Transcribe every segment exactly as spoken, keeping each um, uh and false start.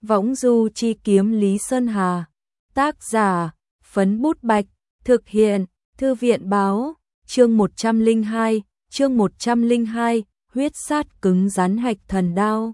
Võng du chi kiếm Lý Sơn Hà. Tác giả, Phấn Bút Bạch. Thực hiện, Thư viện báo. Chương một trăm lẻ hai, chương một trăm lẻ hai, huyết sát cứng rắn hạch thần đao.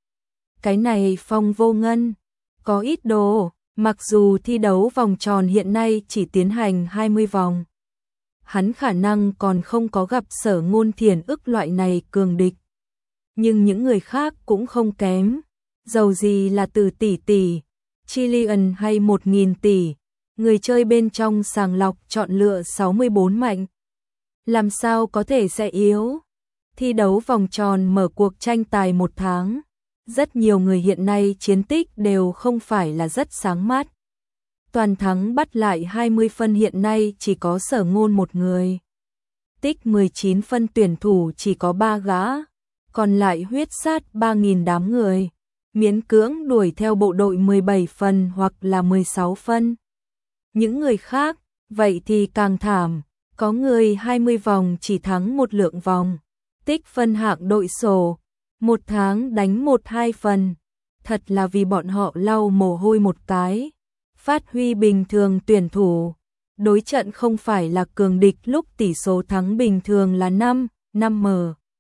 Cái này Phong Vô Ngân có ít đồ, mặc dù thi đấu vòng tròn hiện nay chỉ tiến hành hai mươi vòng. Hắn khả năng còn không có gặp Sở Ngôn Thiền ức loại này cường địch. Nhưng những người khác cũng không kém, dầu gì là từ tỷ tỷ, Chillian hay một nghìn tỷ, người chơi bên trong sàng lọc chọn lựa sáu mươi bốn mạnh. Làm sao có thể sẽ yếu? Thi đấu vòng tròn mở cuộc tranh tài một tháng. Rất nhiều người hiện nay chiến tích đều không phải là rất sáng mát. Toàn thắng bắt lại hai mươi phân hiện nay chỉ có Sở Ngôn một người. Tích mười chín phân tuyển thủ chỉ có ba gã, còn lại huyết sát ba nghìn đám người. Miễn cưỡng đuổi theo bộ đội mười bảy phần hoặc là mười sáu phân. Những người khác, vậy thì càng thảm, có người hai mươi vòng chỉ thắng một lượng vòng. Tích phân hạng đội sổ, một tháng đánh một hai phần. Thật là vì bọn họ lau mồ hôi một cái. Phát huy bình thường tuyển thủ. Đối trận không phải là cường địch lúc tỷ số thắng bình thường là năm, năm m.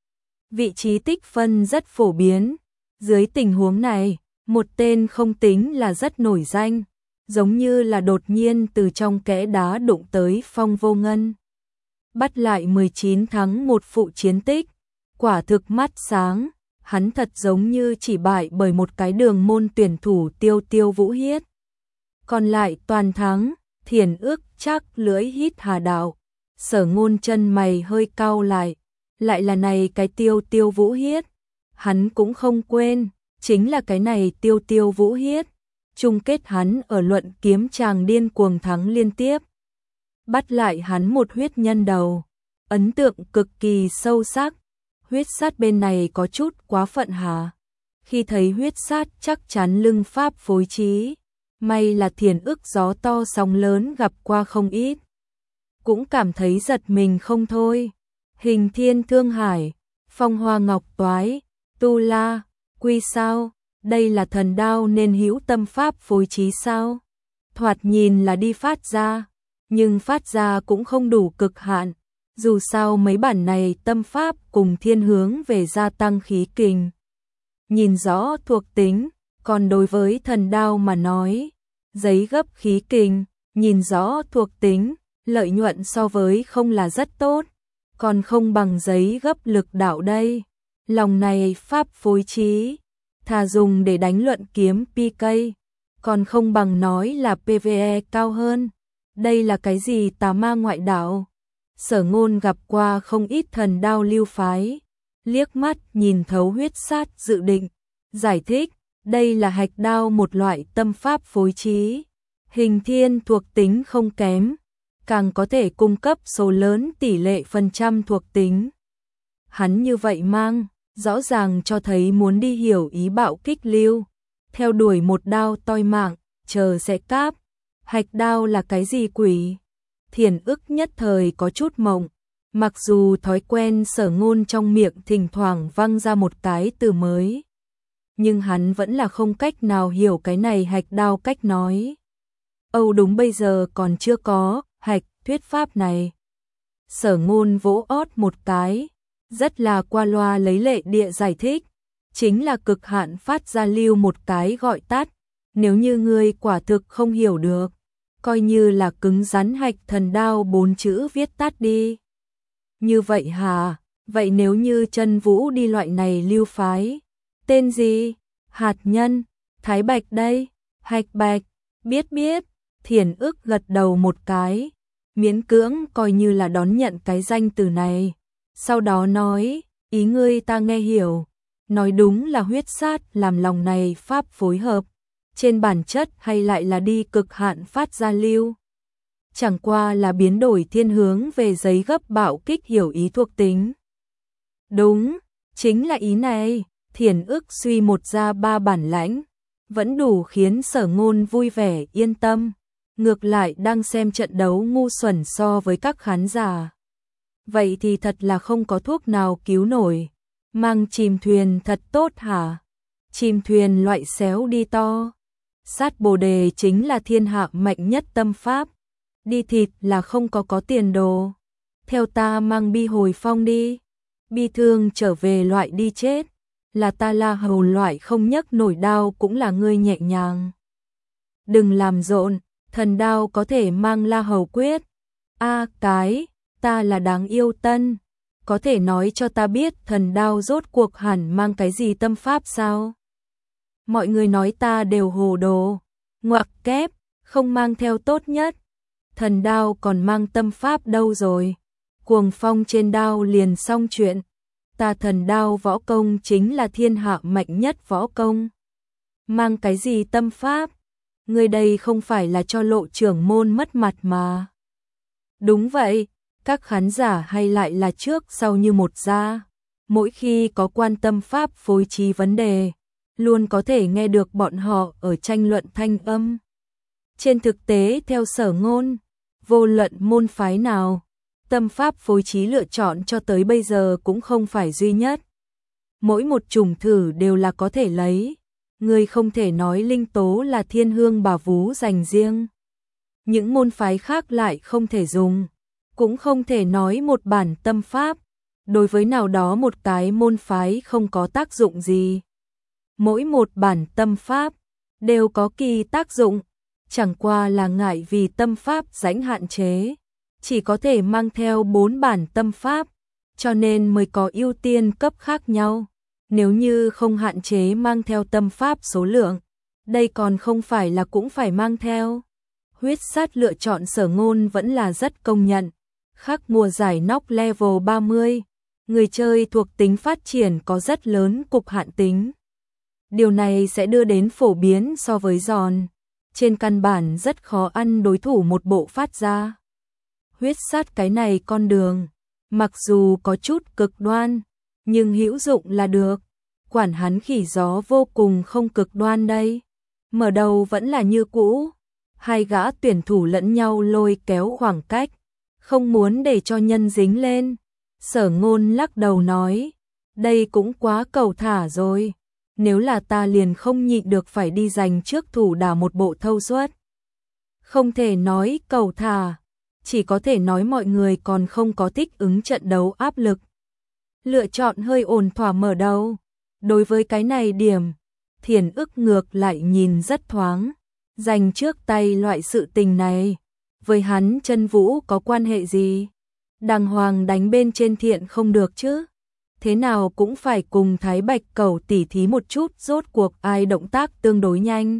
Vị trí tích phân rất phổ biến. Dưới tình huống này, một tên không tính là rất nổi danh, giống như là đột nhiên từ trong kẽ đá đụng tới Phong Vô Ngân. Bắt lại mười chín thắng một phụ chiến tích, quả thực mắt sáng, hắn thật giống như chỉ bại bởi một cái đường môn tuyển thủ Tiêu Tiêu Vũ Hiết. Còn lại toàn thắng, Thiền ức chắc lưỡi hít hà đạo. Sở Ngôn chân mày hơi cau lại, lại là này cái Tiêu Tiêu Vũ Hiết. Hắn cũng không quên, chính là cái này Tiêu Tiêu Vũ Hiết. Chung kết hắn ở luận kiếm chàng điên cuồng thắng liên tiếp. Bắt lại hắn một huyết nhân đầu. Ấn tượng cực kỳ sâu sắc. Huyết sát bên này có chút quá phận hả? Khi thấy huyết sát chắc chắn lưng pháp phối trí. May là Thiền ức gió to sóng lớn gặp qua không ít. Cũng cảm thấy giật mình không thôi. Hình Thiên Thương Hải, Phong Hoa Ngọc Toái, Tu La, Quy sao? Đây là thần đao nên hữu tâm pháp phối trí sao? Thoạt nhìn là đi phát ra, nhưng phát ra cũng không đủ cực hạn. Dù sao mấy bản này tâm pháp cùng thiên hướng về gia tăng khí kình. Nhìn rõ thuộc tính, còn đối với thần đao mà nói, giấy gấp khí kình, nhìn rõ thuộc tính, lợi nhuận so với không là rất tốt, còn không bằng giấy gấp lực đạo đây. Lòng này pháp phối trí, thà dùng để đánh luận kiếm pê ca, còn không bằng nói là pê vê e cao hơn. Đây là cái gì tà ma ngoại đạo? Sở Ngôn gặp qua không ít thần đao lưu phái, liếc mắt nhìn thấu huyết sát dự định, giải thích, đây là hạch đao một loại tâm pháp phối trí. Hình thiên thuộc tính không kém, càng có thể cung cấp số lớn tỷ lệ phần trăm thuộc tính. Hắn như vậy mang, rõ ràng cho thấy muốn đi hiểu ý bạo kích lưu, theo đuổi một đao toi mạng, chờ sẽ cáp. Hạch đao là cái gì quỷ? Thiền ức nhất thời có chút mộng, mặc dù thói quen Sở Ngôn trong miệng thỉnh thoảng văng ra một cái từ mới, nhưng hắn vẫn là không cách nào hiểu cái này hạch đao cách nói. Âu đúng bây giờ còn chưa có hạch thuyết pháp này. Sở Ngôn vỗ ót một cái, rất là qua loa lấy lệ địa giải thích, chính là cực hạn phát ra lưu một cái gọi tắt, nếu như ngươi quả thực không hiểu được, coi như là cứng rắn hạch thần đao bốn chữ viết tắt đi. Như vậy hả? Vậy nếu như Chân Vũ đi loại này lưu phái, tên gì? Hạt nhân, Thái Bạch đây, Hạch Bạch, biết biết. Thiền ức gật đầu một cái, miễn cưỡng coi như là đón nhận cái danh từ này. Sau đó nói, ý ngươi ta nghe hiểu, nói đúng là huyết sát làm lòng này pháp phối hợp, trên bản chất hay lại là đi cực hạn phát ra lưu. Chẳng qua là biến đổi thiên hướng về giấy gấp bạo kích hiểu ý thuộc tính. Đúng, chính là ý này. Thiền ức suy một ra ba bản lãnh, vẫn đủ khiến Sở Ngôn vui vẻ yên tâm. Ngược lại đang xem trận đấu ngu xuẩn so với các khán giả. Vậy thì thật là không có thuốc nào cứu nổi. Mang chìm thuyền thật tốt hả? chim thuyền loại xéo đi to. Sát bồ đề chính là thiên hạ mạnh nhất tâm pháp. Đi thịt là không có có tiền đồ. Theo ta mang bi hồi phong đi. Bi thương trở về loại đi chết. Là ta La Hầu loại không nhấc nổi đao cũng là ngươi nhẹ nhàng. Đừng làm rộn, thần đao có thể mang La Hầu quyết. A cái, ta là đáng yêu tân. Có thể nói cho ta biết thần đao rốt cuộc hẳn mang cái gì tâm pháp sao? Mọi người nói ta đều hồ đồ. Ngoặc kép, không mang theo tốt nhất. Thần đao còn mang tâm pháp đâu rồi? Cuồng phong trên đao liền xong chuyện. Ta thần đao võ công chính là thiên hạ mạnh nhất võ công. Mang cái gì tâm pháp? Người đây không phải là cho lộ trưởng môn mất mặt mà. Đúng vậy, các khán giả hay lại là trước sau như một ra. Mỗi khi có quan tâm pháp phối trí vấn đề, luôn có thể nghe được bọn họ ở tranh luận thanh âm. Trên thực tế theo Sở Ngôn, vô luận môn phái nào, tâm pháp phối trí lựa chọn cho tới bây giờ cũng không phải duy nhất. Mỗi một chủng thử đều là có thể lấy. Người không thể nói linh tố là thiên hương bà vú dành riêng. Những môn phái khác lại không thể dùng. Cũng không thể nói một bản tâm pháp. Đối với nào đó một cái môn phái không có tác dụng gì. Mỗi một bản tâm pháp đều có kỳ tác dụng. Chẳng qua là ngại vì tâm pháp rãnh hạn chế. Chỉ có thể mang theo bốn bản tâm pháp. Cho nên mới có ưu tiên cấp khác nhau. Nếu như không hạn chế mang theo tâm pháp số lượng, đây còn không phải là cũng phải mang theo. Huyết sát lựa chọn Sở Ngôn vẫn là rất công nhận. Khác mùa giải nóc level ba mươi, người chơi thuộc tính phát triển có rất lớn cục hạn tính. Điều này sẽ đưa đến phổ biến so với giòn. Trên căn bản rất khó ăn đối thủ một bộ phát ra. Huyết sát cái này con đường, mặc dù có chút cực đoan, nhưng hữu dụng là được. Quản hắn khỉ gió vô cùng không cực đoan đây. Mở đầu vẫn là như cũ. Hai gã tuyển thủ lẫn nhau lôi kéo khoảng cách. Không muốn để cho nhân dính lên. Sở Ngôn lắc đầu nói. Đây cũng quá cầu thả rồi. Nếu là ta liền không nhịn được phải đi giành trước thủ đả một bộ thâu suất. Không thể nói cầu thả. Chỉ có thể nói mọi người còn không có thích ứng trận đấu áp lực. Lựa chọn hơi ổn thỏa mở đầu. Đối với cái này điểm, Thiển Ức ngược lại nhìn rất thoáng. Giành trước tay loại sự tình này, với hắn Chân Vũ có quan hệ gì? Đàng hoàng đánh bên trên thiện không được chứ? Thế nào cũng phải cùng Thái Bạch Cẩu tỉ thí một chút, rốt cuộc ai động tác tương đối nhanh.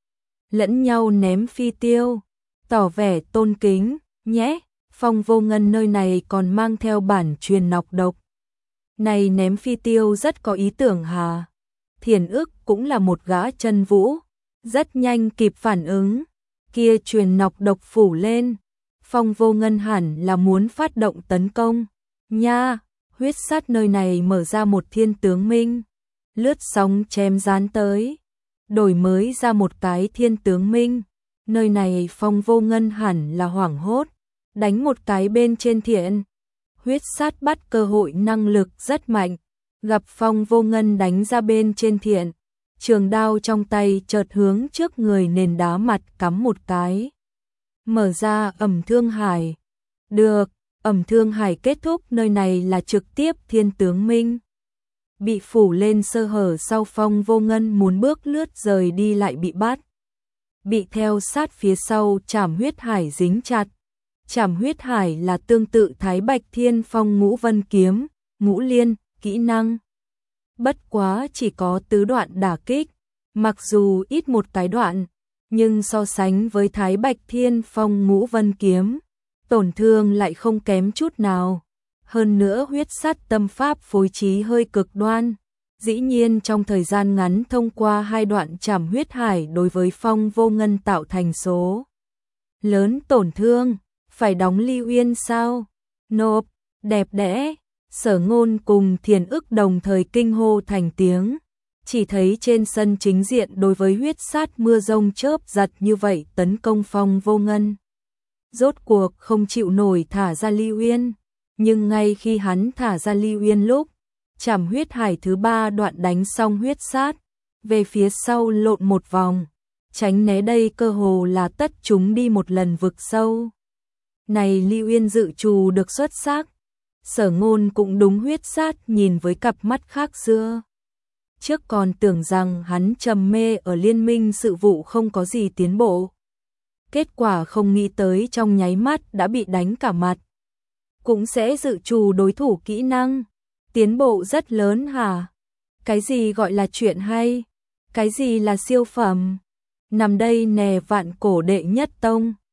Lẫn nhau ném phi tiêu, tỏ vẻ tôn kính, nhé. Phong Vô Ngân nơi này còn mang theo bản truyền nọc độc. Này ném phi tiêu rất có ý tưởng hà. Thiển Ức cũng là một gã Chân Vũ, rất nhanh kịp phản ứng. Kia truyền nọc độc phủ lên. Phong Vô Ngân hẳn là muốn phát động tấn công. Nha, huyết sát nơi này mở ra một thiên tướng minh. Lướt sóng chém gián tới. Đổi mới ra một cái thiên tướng minh. Nơi này Phong Vô Ngân hẳn là hoảng hốt. Đánh một cái bên trên thiện. Huyết sát bắt cơ hội năng lực rất mạnh. Gặp Phong Vô Ngân đánh ra bên trên thiện. Trường đao trong tay chợt hướng trước người nền đá mặt cắm một cái. Mở ra ẩm thương hải. Được, ẩm thương hải kết thúc, nơi này là trực tiếp thiên tướng minh. Bị phủ lên sơ hở sau Phong Vô Ngân muốn bước lướt rời đi lại bị bắt. Bị theo sát phía sau Trảm Huyết Hải dính chặt. Trảm Huyết Hải là tương tự Thái Bạch Thiên Phong Ngũ Vân Kiếm, Ngũ Liên, kỹ năng. Bất quá chỉ có tứ đoạn đả kích, mặc dù ít một cái đoạn, nhưng so sánh với Thái Bạch Thiên Phong Ngũ Vân Kiếm, tổn thương lại không kém chút nào. Hơn nữa huyết sát tâm pháp phối trí hơi cực đoan. Dĩ nhiên trong thời gian ngắn thông qua hai đoạn Trảm Huyết Hải đối với Phong Vô Ngân tạo thành số lớn tổn thương. Phải đóng Ly Uyên sao? Nộp, đẹp đẽ. Sở Ngôn cùng Thiển Ức đồng thời kinh hô thành tiếng. Chỉ thấy trên sân chính diện đối với huyết sát mưa rông chớp giật như vậy tấn công Phong Vô Ngân. Rốt cuộc không chịu nổi thả ra Ly Uyên. Nhưng ngay khi hắn thả ra Ly Uyên lúc, Trảm Huyết Hải thứ ba đoạn đánh xong huyết sát, về phía sau lộn một vòng, tránh né đây cơ hồ là tất chúng đi một lần vực sâu. Này Lưu Yên dự trù được xuất sắc, Sở Ngôn cũng đúng huyết sát nhìn với cặp mắt khác xưa. Trước còn tưởng rằng hắn trầm mê ở liên minh sự vụ không có gì tiến bộ. Kết quả không nghĩ tới trong nháy mắt đã bị đánh cả mặt. Cũng sẽ dự trù đối thủ kỹ năng. Tiến bộ rất lớn hả? Cái gì gọi là chuyện hay? Cái gì là siêu phẩm? Nằm đây nè vạn cổ đệ nhất tông.